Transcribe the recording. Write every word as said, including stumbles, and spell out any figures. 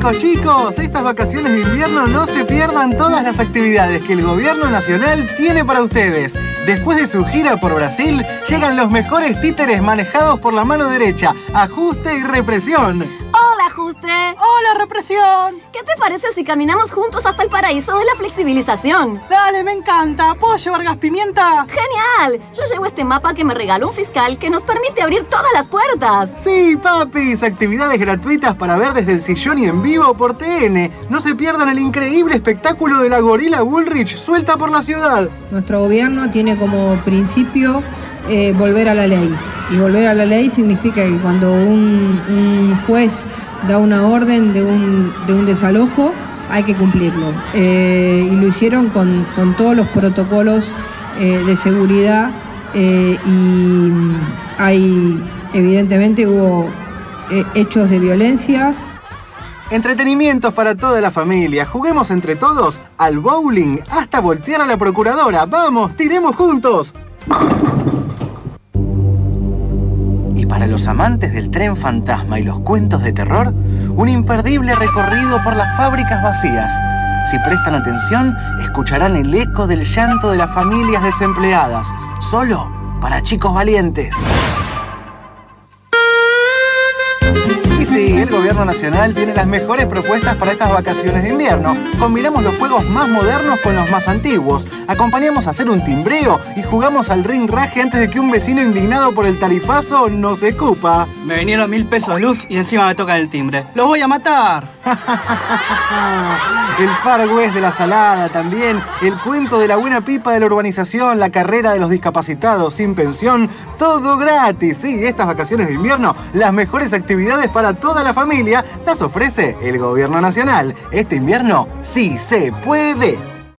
chicos, chicos, estas vacaciones de invierno no se pierdan todas las actividades que el Gobierno Nacional tiene para ustedes. Después de su gira por Brasil, llegan los mejores títeres manejados por la mano derecha, Ajuste y Represión. ¡Hola, Ajuste! ¡Hola, Represión! ¿Qué te parece si caminamos juntos hasta el paraíso de la flexibilización? Dale, me encanta. ¿Puedo llevar gas pimienta? ¡Genial! Yo llevo este mapa que me regaló un fiscal que nos permite abrir todas las puertas. Sí, papis, actividades gratuitas para ver desde el sillón y en vivo por T N. No se pierdan el increíble espectáculo de la gorila Bullrich suelta por la ciudad. Nuestro gobierno tiene como principio eh, volver a la ley. Y volver a la ley significa que cuando un, un juez da una orden de un, de un desalojo, hay que cumplirlo. Eh, y lo hicieron con, con todos los protocolos eh, de seguridad eh, y hay, evidentemente, hubo eh, hechos de violencia. Entretenimientos para toda la familia. Juguemos entre todos al bowling hasta voltear a la procuradora. ¡Vamos, tiremos juntos! Y para los amantes del tren fantasma y los cuentos de terror, un imperdible recorrido por las fábricas vacías. Si prestan atención, escucharán el eco del llanto de las familias desempleadas, solo para chicos valientes. Y sí, el Gobierno Nacional tiene las mejores propuestas para estas vacaciones de invierno. Combinamos los juegos más modernos con los más antiguos. Acompañamos a hacer un timbreo y jugamos al ring-raje antes de que un vecino indignado por el tarifazo nos escupa. Me vinieron mil pesos de luz y encima me tocan el timbre. ¡Los voy a matar! El Far West de la Salada también, el cuento de la buena pipa de la urbanización, la carrera de los discapacitados sin pensión, todo gratis. Sí, estas vacaciones de invierno, las mejores actividades para toda la familia las ofrece el Gobierno Nacional. Este invierno sí se puede.